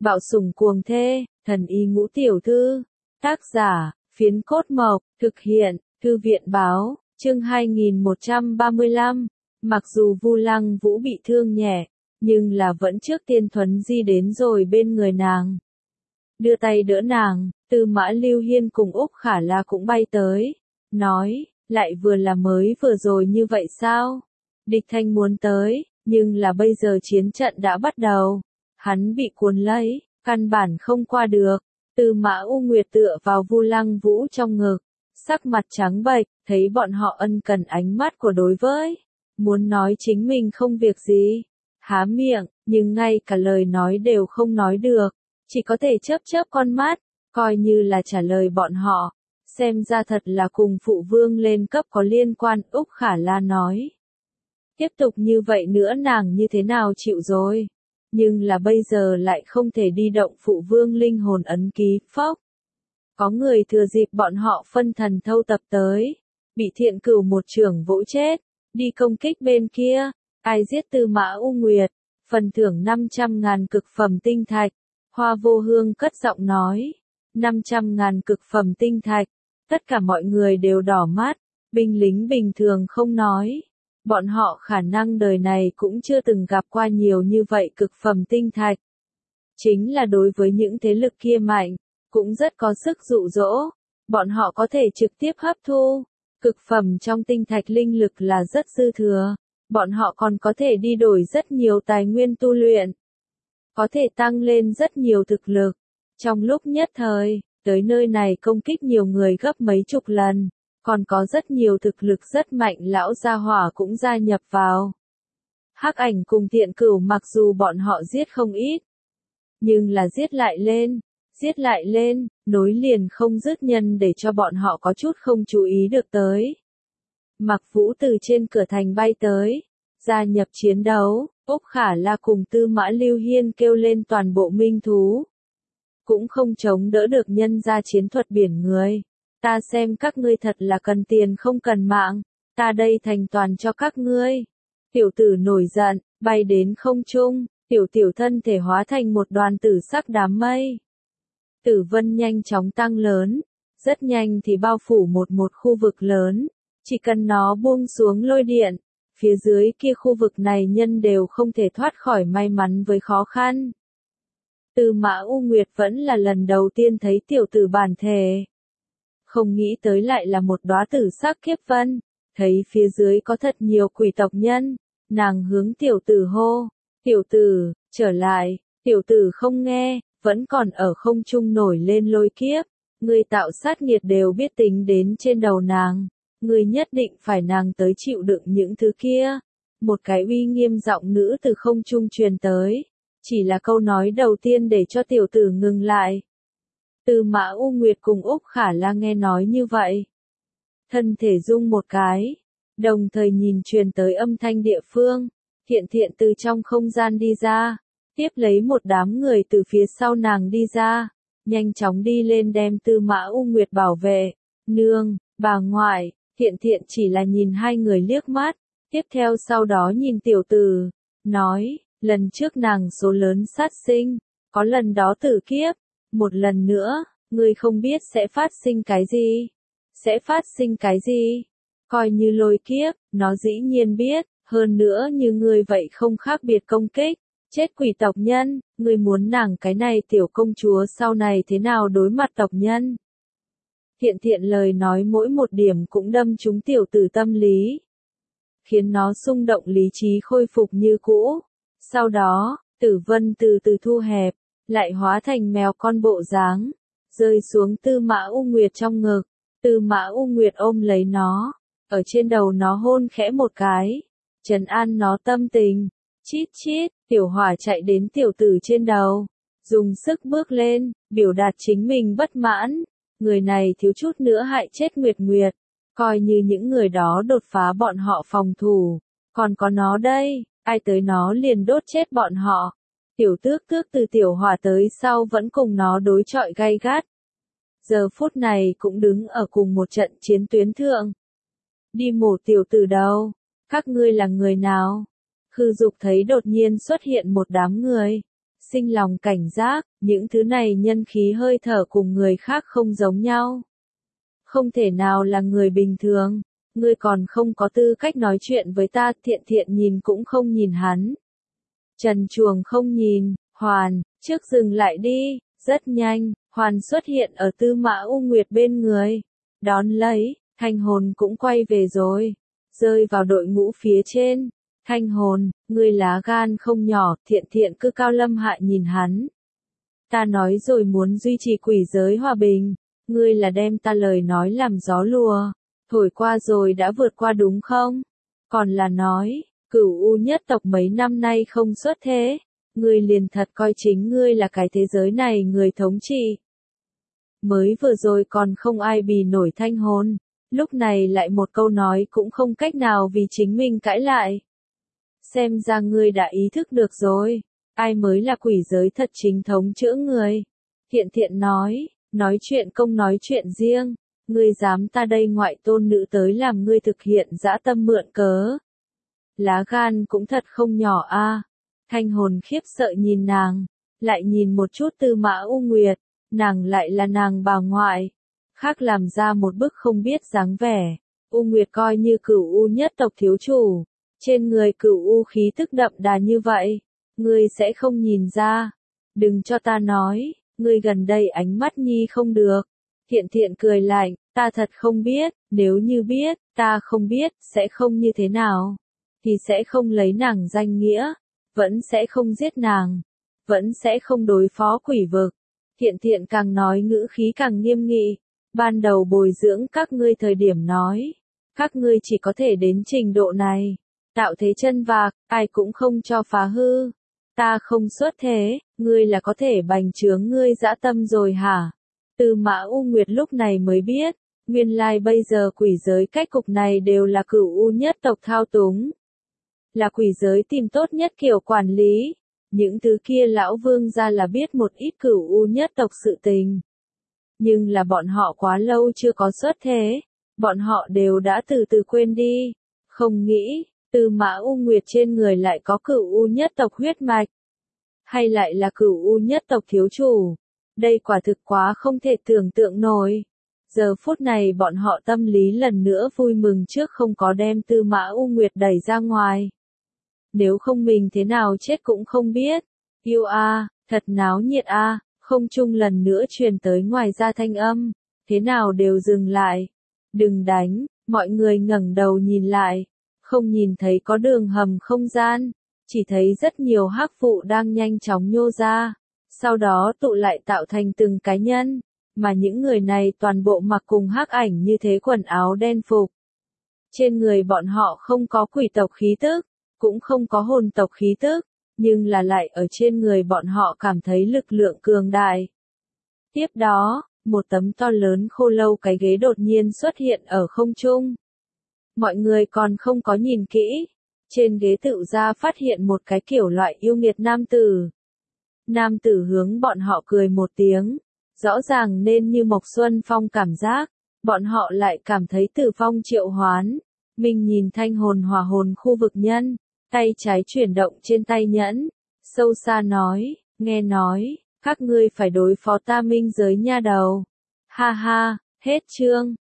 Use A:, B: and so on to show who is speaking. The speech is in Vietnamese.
A: Bạo sủng cuồng thê, thần y ngũ tiểu thư. Tác giả, Phiến Cốt Mộc, thực hiện, Thư viện báo, chương 2135. Mặc dù Vu Lăng Vũ bị thương nhẹ, nhưng là vẫn trước tiên Thuấn Di đến rồi bên người nàng. Đưa tay đỡ nàng, Tư Mã Lưu Hiên cùng Úc Khả La cũng bay tới, nói, lại vừa là mới vừa rồi như vậy sao? Địch Thanh muốn tới, nhưng là bây giờ chiến trận đã bắt đầu. Hắn bị cuốn lấy, căn bản không qua được. Tư Mã U Nguyệt tựa vào Vu Lăng Vũ trong ngực, sắc mặt trắng bệch, thấy bọn họ ân cần ánh mắt của đối với. Muốn nói chính mình không việc gì, há miệng, nhưng ngay cả lời nói đều không nói được, chỉ có thể chớp chớp con mắt, coi như là trả lời bọn họ. Xem ra thật là cùng phụ vương lên cấp có liên quan. Úc Khả La nói. Tiếp tục như vậy nữa nàng như thế nào chịu rồi. Nhưng là bây giờ lại không thể đi động phụ vương linh hồn ấn ký, phốc. Có người thừa dịp bọn họ phân thần thâu tập tới. Bị Thiện Cửu một chưởng vỗ chết. Đi công kích bên kia. Ai giết Tư Mã U Nguyệt. Phần thưởng 500.000 cực phẩm tinh thạch. Hoa Vô Hương cất giọng nói. 500.000 cực phẩm tinh thạch. Tất cả mọi người đều đỏ mắt. Binh lính bình thường không nói. Bọn họ khả năng đời này cũng chưa từng gặp qua nhiều như vậy cực phẩm tinh thạch. Chính là đối với những thế lực kia mạnh, cũng rất có sức dụ dỗ. Bọn họ có thể trực tiếp hấp thu. Cực phẩm trong tinh thạch linh lực là rất dư thừa. Bọn họ còn có thể đi đổi rất nhiều tài nguyên tu luyện. Có thể tăng lên rất nhiều thực lực. Trong lúc nhất thời, tới nơi này công kích nhiều người gấp mấy chục lần. Còn có rất nhiều thực lực rất mạnh lão gia hỏa cũng gia nhập vào. Hắc Ảnh cùng Thiện Cửu mặc dù bọn họ giết không ít, nhưng là giết lại lên, nối liền không dứt nhân để cho bọn họ có chút không chú ý được tới. Mặc Vũ từ trên cửa thành bay tới, gia nhập chiến đấu. Úc Khả La cùng Tư Mã Lưu Hiên kêu lên toàn bộ minh thú. Cũng không chống đỡ được nhân ra chiến thuật biển người. Ta xem các ngươi thật là cần tiền không cần mạng, ta đây thành toàn cho các ngươi. Tiểu tử nổi giận, bay đến không trung, tiểu thân thể hóa thành một đoàn tử sắc đám mây. Tử vân nhanh chóng tăng lớn, rất nhanh thì bao phủ một khu vực lớn, chỉ cần nó buông xuống lôi điện, phía dưới kia khu vực này nhân đều không thể thoát khỏi may mắn với khó khăn. Tư Mã U Nguyệt vẫn là lần đầu tiên thấy tiểu tử bản thể. Không nghĩ tới lại là một đóa tử sắc kiếp vân, thấy phía dưới có thật nhiều quỷ tộc nhân, nàng hướng tiểu tử hô, tiểu tử, trở lại, tiểu tử không nghe, vẫn còn ở không trung nổi lên lôi kiếp, người tạo sát nghiệt đều biết tính đến trên đầu nàng, người nhất định phải nàng tới chịu đựng những thứ kia. Một cái uy nghiêm giọng nữ từ không trung truyền tới, chỉ là câu nói đầu tiên để cho tiểu tử ngừng lại. Tư Mã U Nguyệt cùng Úc Khả La nghe nói như vậy. Thân thể rung một cái, đồng thời nhìn truyền tới âm thanh địa phương, Thiện từ trong không gian đi ra, tiếp lấy một đám người từ phía sau nàng đi ra, nhanh chóng đi lên đem Tư Mã U Nguyệt bảo vệ. Nương, bà ngoại, Thiện chỉ là nhìn hai người liếc mắt, tiếp theo sau đó nhìn tiểu tử, nói, lần trước nàng số lớn sát sinh, có lần đó tử kiếp. Một lần nữa, ngươi không biết sẽ phát sinh cái gì? Sẽ phát sinh cái gì? Coi như lôi kiếp, nó dĩ nhiên biết, hơn nữa như ngươi vậy không khác biệt công kích, chết quỷ tộc nhân, ngươi muốn nàng cái này tiểu công chúa sau này thế nào đối mặt tộc nhân? Thiện lời nói mỗi một điểm cũng đâm trúng tiểu tử tâm lý, khiến nó xung động lý trí khôi phục như cũ. Sau đó, tử vân từ từ thu hẹp, lại hóa thành mèo con bộ dáng, rơi xuống Tư Mã U Nguyệt trong ngực. Tư Mã U Nguyệt ôm lấy nó, ở trên đầu nó hôn khẽ một cái, trấn an nó tâm tình. Chít chít, tiểu hỏa chạy đến tiểu tử trên đầu, dùng sức bước lên, biểu đạt chính mình bất mãn. Người này thiếu chút nữa hại chết Nguyệt, coi như những người đó đột phá bọn họ phòng thủ, còn có nó đây, ai tới nó liền đốt chết bọn họ. Tiểu tước từ tiểu hỏa tới sau vẫn cùng nó đối chọi gay gắt. Giờ phút này cũng đứng ở cùng một trận chiến tuyến thượng. Đi mổ tiểu tử đâu? Các ngươi là người nào? Khư Dục thấy đột nhiên xuất hiện một đám người. sinh lòng cảnh giác, những thứ này nhân khí hơi thở cùng người khác không giống nhau. Không thể nào là người bình thường, ngươi còn không có tư cách nói chuyện với ta. Thiện Thiện nhìn cũng không nhìn hắn. Trần Truồng không nhìn, Hoàn, trước dừng lại đi. Rất nhanh, Hoàn xuất hiện ở Tư Mã U Nguyệt bên người. Đón lấy, Thanh Hồn cũng quay về rồi, rơi vào đội ngũ phía trên. Thanh Hồn, ngươi lá gan không nhỏ. Thiện Thiện cứ cao lâm hạ nhìn hắn. Ta nói rồi muốn duy trì quỷ giới hòa bình, ngươi là đem ta lời nói làm gió lùa, thổi qua rồi đã vượt qua đúng không? Còn là nói, Cửu U nhất tộc mấy năm nay không xuất thế, ngươi liền thật coi chính ngươi là cái thế giới này người thống trị. Mới vừa rồi còn không ai bì nổi Thanh Hồn, lúc này lại một câu nói cũng không cách nào vì chính mình cãi lại. Xem ra ngươi đã ý thức được rồi, ai mới là quỷ giới thật chính thống chữa người. Thiện Thiện nói chuyện công nói chuyện riêng, ngươi dám ta đây ngoại tôn nữ tới làm ngươi thực hiện dã tâm mượn cớ. Lá gan cũng thật không nhỏ a. Thanh Hồn khiếp sợ nhìn nàng, lại nhìn một chút Tư Mã U Nguyệt, nàng lại là nàng bà ngoại, khác làm ra một bức không biết dáng vẻ. U Nguyệt coi như Cửu U nhất tộc thiếu chủ, trên người Cửu U khí tức đậm đà như vậy, ngươi sẽ không nhìn ra. Đừng cho ta nói, ngươi gần đây ánh mắt nhi không được. Thiện Thiện cười lạnh, ta thật không biết, nếu như biết, ta không biết, sẽ không như thế nào. Thì sẽ không lấy nàng danh nghĩa, vẫn sẽ không giết nàng, vẫn sẽ không đối phó quỷ vực. Thiện Thiện càng nói ngữ khí càng nghiêm nghị, ban đầu bồi dưỡng các ngươi thời điểm nói, các ngươi chỉ có thể đến trình độ này, tạo thế chân vạc, ai cũng không cho phá hư. Ta không xuất thế, ngươi là có thể bành trướng ngươi dã tâm rồi hả? Tư Mã U Nguyệt lúc này mới biết, nguyên lai bây giờ quỷ giới cách cục này đều là Cửu U nhất tộc thao túng. Là quỷ giới tìm tốt nhất kiểu quản lý. Những thứ kia lão vương gia là biết một ít Cửu U nhất tộc sự tình. Nhưng là bọn họ quá lâu chưa có xuất thế, bọn họ đều đã từ từ quên đi. Không nghĩ, Tư Mã U Nguyệt trên người lại có Cửu U nhất tộc huyết mạch. Hay lại là Cửu U nhất tộc thiếu chủ. Đây quả thực quá không thể tưởng tượng nổi. Giờ phút này bọn họ tâm lý lần nữa vui mừng trước không có đem Tư Mã U Nguyệt đẩy ra ngoài. Nếu không mình thế nào chết cũng không biết. Yêu a, thật náo nhiệt a. Không trung lần nữa truyền tới ngoài ra thanh âm. Thế nào đều dừng lại. Đừng đánh, mọi người ngẩng đầu nhìn lại. Không nhìn thấy có đường hầm không gian. Chỉ thấy rất nhiều hắc vụ đang nhanh chóng nhô ra. Sau đó tụ lại tạo thành từng cá nhân. Mà những người này toàn bộ mặc cùng hắc ảnh như thế quần áo đen phục. Trên người bọn họ không có quỷ tộc khí tức, cũng không có hồn tộc khí tức, nhưng là lại ở trên người bọn họ cảm thấy lực lượng cường đại. Tiếp đó, một tấm to lớn khô lâu cái ghế đột nhiên xuất hiện ở không trung. Mọi người còn không có nhìn kỹ, trên ghế tự ra phát hiện một cái kiểu loại yêu nghiệt nam tử. Nam tử hướng bọn họ cười một tiếng, rõ ràng nên như Mộc Xuân Phong cảm giác, bọn họ lại cảm thấy Tử Phong triệu hoán. Mình nhìn Thanh Hồn hòa hồn khu vực nhân, tay trái chuyển động trên tay nhẫn, sâu xa nói, nghe nói, các ngươi phải đối phó ta minh giới nha đầu. Ha ha, hết chương.